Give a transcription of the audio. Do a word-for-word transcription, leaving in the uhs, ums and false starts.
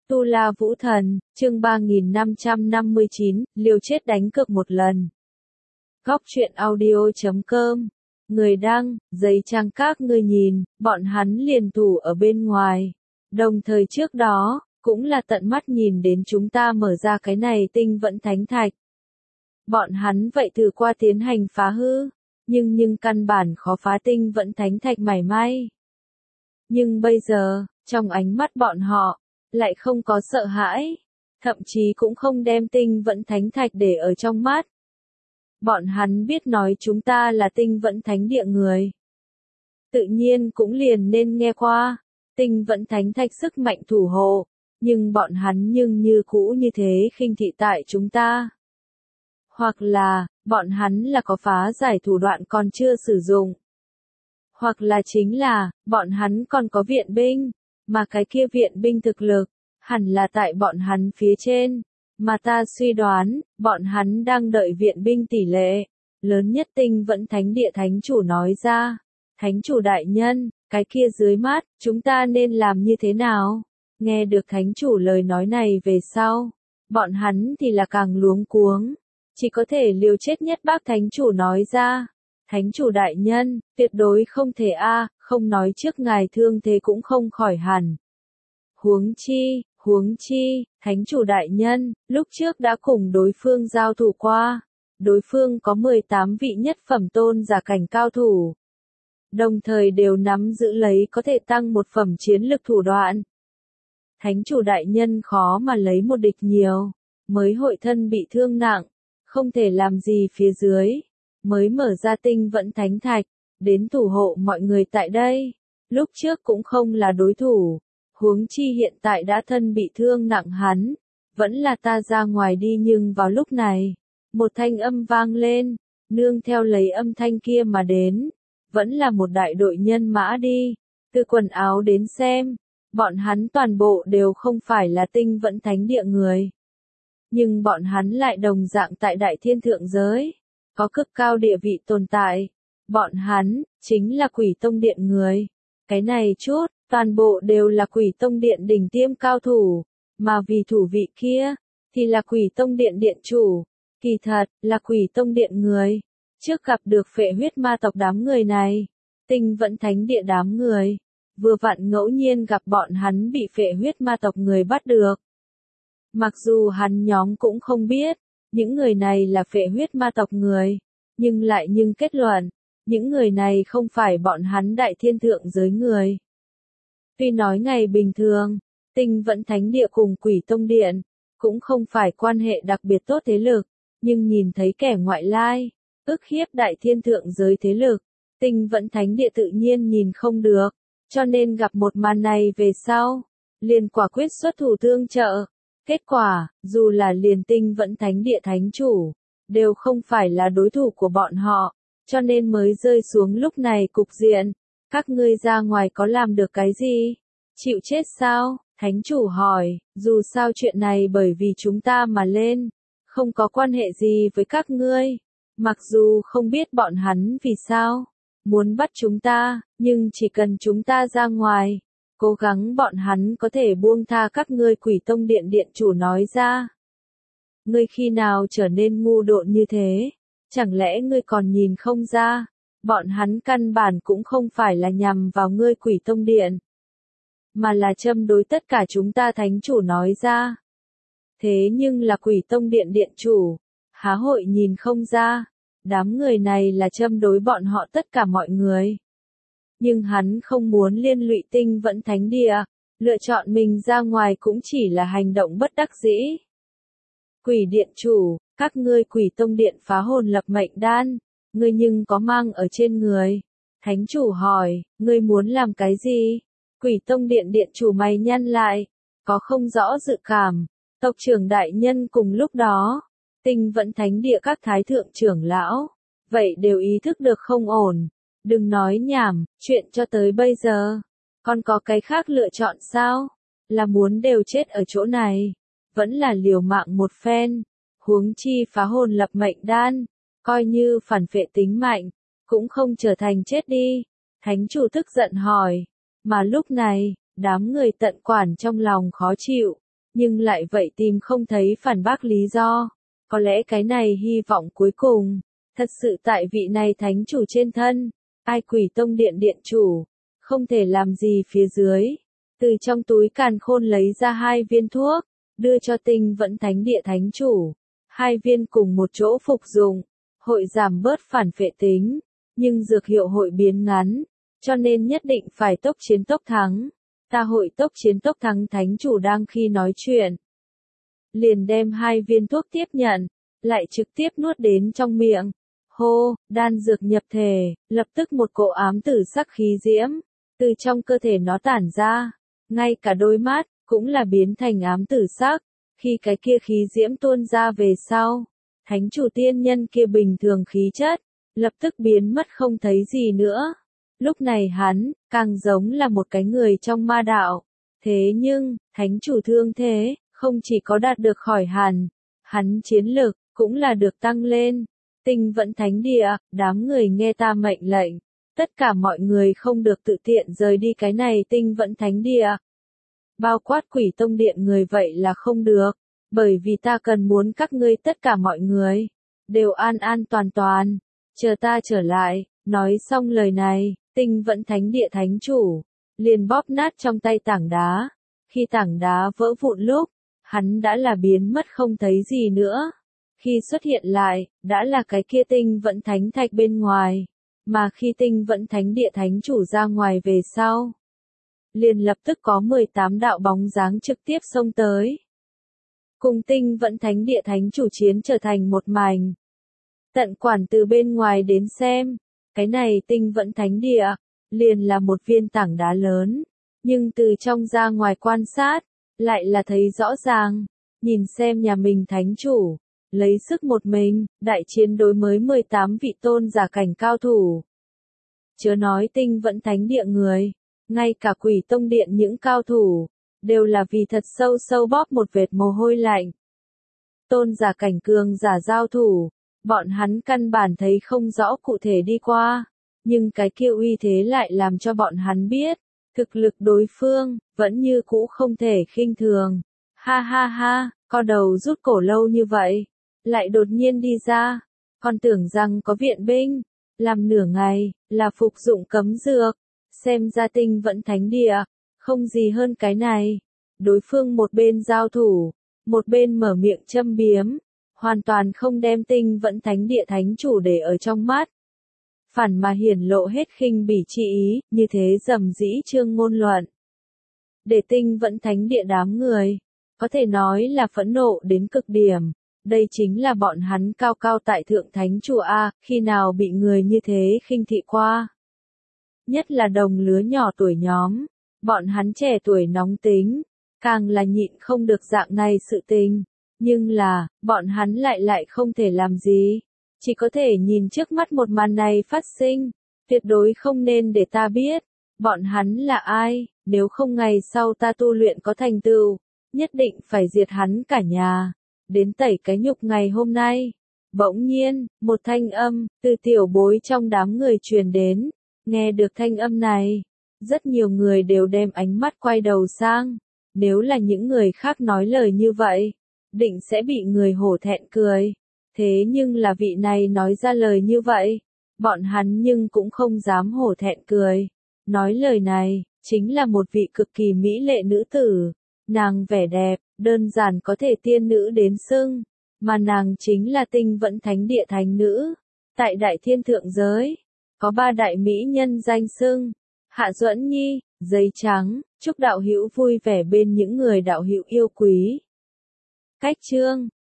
Tu La Vũ Thần, chương ba nghìn năm trăm năm mươi chín, liều chết đánh cược một lần. Góc truyện audio chấm com. Người đăng, giấy trang các ngươi nhìn, bọn hắn liền thủ ở bên ngoài. Đồng thời trước đó, cũng là tận mắt nhìn đến chúng ta mở ra cái này tinh vẫn thánh thạch. Bọn hắn vậy thử qua tiến hành phá hư, nhưng nhưng căn bản khó phá tinh vẫn thánh thạch mảy may. Nhưng bây giờ, trong ánh mắt bọn họ, lại không có sợ hãi, thậm chí cũng không đem tinh vẫn thánh thạch để ở trong mắt. Bọn hắn biết nói chúng ta là tinh vẫn thánh địa người. Tự nhiên cũng liền nên nghe qua, tinh vẫn thánh thạch sức mạnh thủ hộ, nhưng bọn hắn nhưng như cũ như thế khinh thị tại chúng ta. Hoặc là, bọn hắn là có phá giải thủ đoạn còn chưa sử dụng. Hoặc là chính là, bọn hắn còn có viện binh, mà cái kia viện binh thực lực, hẳn là tại bọn hắn phía trên. Mà ta suy đoán, bọn hắn đang đợi viện binh tỷ lệ. Lớn nhất tinh vẫn thánh địa thánh chủ nói ra. Thánh chủ đại nhân, cái kia dưới mắt, chúng ta nên làm như thế nào? Nghe được thánh chủ lời nói này về sau. Bọn hắn thì là càng luống cuống. Chỉ có thể liều chết nhất bác thánh chủ nói ra. Thánh chủ đại nhân, tuyệt đối không thể a, không nói trước ngài thương thế cũng không khỏi hẳn. Huống chi, huống chi, thánh chủ đại nhân, lúc trước đã cùng đối phương giao thủ qua. Đối phương có mười tám vị nhất phẩm tôn giả cảnh cao thủ. Đồng thời đều nắm giữ lấy có thể tăng một phẩm chiến lực thủ đoạn. Thánh chủ đại nhân khó mà lấy một địch nhiều, mới hội thân bị thương nặng, không thể làm gì phía dưới. Mới mở ra tinh vẫn thánh thạch, đến thủ hộ mọi người tại đây. Lúc trước cũng không là đối thủ, huống chi hiện tại đã thân bị thương nặng hắn, vẫn là ta ra ngoài đi nhưng vào lúc này, một thanh âm vang lên, nương theo lấy âm thanh kia mà đến, vẫn là một đại đội nhân mã đi, từ quần áo đến xem, bọn hắn toàn bộ đều không phải là tinh vẫn thánh địa người. Nhưng bọn hắn lại đồng dạng tại đại thiên thượng giới. Có cực cao địa vị tồn tại. Bọn hắn, chính là Quỷ Tông Điện người. Cái này chút, toàn bộ đều là Quỷ Tông Điện đỉnh tiêm cao thủ. Mà vì thủ vị kia, thì là Quỷ Tông Điện điện chủ. Kỳ thật, là Quỷ Tông Điện người. Trước gặp được phệ huyết ma tộc đám người này. Tinh vẫn thánh địa đám người. Vừa vặn ngẫu nhiên gặp bọn hắn bị phệ huyết ma tộc người bắt được. Mặc dù hắn nhóm cũng không biết. Những người này là phệ huyết ma tộc người, nhưng lại nhưng kết luận, những người này không phải bọn hắn đại thiên thượng giới người. Tuy nói ngày bình thường, tinh vẫn thánh địa cùng Quỷ Tông Điện, cũng không phải quan hệ đặc biệt tốt thế lực, nhưng nhìn thấy kẻ ngoại lai, ức hiếp đại thiên thượng giới thế lực, tinh vẫn thánh địa tự nhiên nhìn không được, cho nên gặp một màn này về sau, liền quả quyết xuất thủ tương trợ. Kết quả, dù là liền tinh vẫn thánh địa thánh chủ, đều không phải là đối thủ của bọn họ, cho nên mới rơi xuống lúc này cục diện. Các ngươi ra ngoài có làm được cái gì? Chịu chết sao? Thánh chủ hỏi, dù sao chuyện này bởi vì chúng ta mà lên, không có quan hệ gì với các ngươi. Mặc dù không biết bọn hắn vì sao, muốn bắt chúng ta, nhưng chỉ cần chúng ta ra ngoài. Cố gắng bọn hắn có thể buông tha các ngươi. Quỷ Tông Điện điện chủ nói ra. Ngươi khi nào trở nên ngu độn như thế? Chẳng lẽ ngươi còn nhìn không ra? Bọn hắn căn bản cũng không phải là nhằm vào ngươi Quỷ Tông Điện, mà là châm đối tất cả chúng ta. Thánh chủ nói ra. Thế nhưng là Quỷ Tông Điện điện chủ, há hội nhìn không ra? Đám người này là châm đối bọn họ tất cả mọi người. Nhưng hắn không muốn liên lụy tinh vẫn thánh địa, lựa chọn mình ra ngoài cũng chỉ là hành động bất đắc dĩ. Quỷ điện chủ, các ngươi Quỷ Tông Điện phá hồn lập mệnh đan, ngươi nhưng có mang ở trên người. Thánh chủ hỏi, ngươi muốn làm cái gì? Quỷ Tông Điện điện chủ mày nhăn lại, có không rõ dự cảm. Tộc trưởng đại nhân cùng lúc đó, tinh vẫn thánh địa các thái thượng trưởng lão, vậy đều ý thức được không ổn. Đừng nói nhảm, chuyện cho tới bây giờ, còn có cái khác lựa chọn sao? Là muốn đều chết ở chỗ này, vẫn là liều mạng một phen, huống chi phá hồn lập mệnh đan, coi như phản phệ tính mạnh, cũng không trở thành chết đi. Thánh chủ tức giận hỏi, mà lúc này, đám người tận quản trong lòng khó chịu, nhưng lại vậy tìm không thấy phản bác lý do. Có lẽ cái này hy vọng cuối cùng, thật sự tại vị này thánh chủ trên thân, Ai Quỷ Tông Điện điện chủ, không thể làm gì phía dưới. Từ trong túi càn khôn lấy ra hai viên thuốc, đưa cho Tinh Vẫn Thánh Địa thánh chủ. Hai viên cùng một chỗ phục dụng, hội giảm bớt phản phệ tính, nhưng dược hiệu hội biến ngắn, cho nên nhất định phải tốc chiến tốc thắng. Ta hội tốc chiến tốc thắng thánh chủ đang khi nói chuyện. Liền đem hai viên thuốc tiếp nhận, lại trực tiếp nuốt đến trong miệng. Hô, đan dược nhập thể, lập tức một cỗ ám tử sắc khí diễm, từ trong cơ thể nó tản ra, ngay cả đôi mắt, cũng là biến thành ám tử sắc. Khi cái kia khí diễm tuôn ra về sau, thánh chủ tiên nhân kia bình thường khí chất, lập tức biến mất không thấy gì nữa. Lúc này hắn, càng giống là một cái người trong ma đạo. Thế nhưng, thánh chủ thương thế, không chỉ có đạt được khỏi hẳn, hắn chiến lực, cũng là được tăng lên. Tinh Vẫn Thánh Địa, đám người nghe ta mệnh lệnh, tất cả mọi người không được tự tiện rời đi cái này Tinh Vẫn Thánh Địa. Bao quát Quỷ Tông Điện người vậy là không được, bởi vì ta cần muốn các ngươi tất cả mọi người, đều an an toàn toàn, chờ ta trở lại. Nói xong lời này, Tinh Vẫn Thánh Địa thánh chủ, liền bóp nát trong tay tảng đá. Khi tảng đá vỡ vụn lúc, hắn đã là biến mất không thấy gì nữa. Khi xuất hiện lại, đã là cái kia Tinh Vẫn Thánh Thạch bên ngoài. Mà khi Tinh Vẫn Thánh Địa thánh chủ ra ngoài về sau, liền lập tức có mười tám đạo bóng dáng trực tiếp xông tới. Cùng Tinh Vẫn Thánh Địa thánh chủ chiến trở thành một mảnh. Tận quản từ bên ngoài đến xem, cái này Tinh Vẫn Thánh Địa, liền là một viên tảng đá lớn, nhưng từ trong ra ngoài quan sát, lại là thấy rõ ràng, nhìn xem nhà mình thánh chủ, lấy sức một mình, đại chiến đối mới mười tám vị tôn giả cảnh cao thủ. Chớ nói Tinh Vẫn Thánh Địa người, ngay cả Quỷ Tông Điện những cao thủ, đều là vì thật sâu sâu bóp một vệt mồ hôi lạnh. Tôn giả cảnh cường giả giao thủ, bọn hắn căn bản thấy không rõ cụ thể đi qua, nhưng cái kia uy thế lại làm cho bọn hắn biết, thực lực đối phương, vẫn như cũ không thể khinh thường. Ha ha ha, co đầu rút cổ lâu như vậy, lại đột nhiên đi ra, còn tưởng rằng có viện binh, làm nửa ngày, là phục dụng cấm dược, xem ra Tinh Vẫn Thánh Địa, không gì hơn cái này. Đối phương một bên giao thủ, một bên mở miệng châm biếm, hoàn toàn không đem Tinh Vẫn Thánh Địa thánh chủ để ở trong mắt. Phản mà hiển lộ hết khinh bỉ chi ý, như thế dầm dĩ trương ngôn luận. Để Tinh Vẫn Thánh Địa đám người, có thể nói là phẫn nộ đến cực điểm. Đây chính là bọn hắn cao cao tại thượng thánh chủ A, khi nào bị người như thế khinh thị qua. Nhất là đồng lứa nhỏ tuổi nhóm, bọn hắn trẻ tuổi nóng tính, càng là nhịn không được dạng này sự tình. Nhưng là, bọn hắn lại lại không thể làm gì. Chỉ có thể nhìn trước mắt một màn này phát sinh, tuyệt đối không nên để ta biết, bọn hắn là ai, nếu không ngày sau ta tu luyện có thành tựu, nhất định phải diệt hắn cả nhà, đến tẩy cái nhục ngày hôm nay. Bỗng nhiên, một thanh âm, từ tiểu bối trong đám người truyền đến, nghe được thanh âm này, rất nhiều người đều đem ánh mắt quay đầu sang, nếu là những người khác nói lời như vậy, định sẽ bị người hổ thẹn cười. Thế nhưng là vị này nói ra lời như vậy, bọn hắn nhưng cũng không dám hổ thẹn cười. Nói lời này, chính là một vị cực kỳ mỹ lệ nữ tử. Nàng vẻ đẹp, đơn giản có thể tiên nữ đến xưng, mà nàng chính là Tinh Vẫn Thánh Địa thánh nữ. Tại Đại Thiên Thượng Giới, có ba đại mỹ nhân danh xưng, Hạ Duẫn Nhi, Giấy Trắng, chúc đạo hữu vui vẻ bên những người đạo hữu yêu quý. Cách chương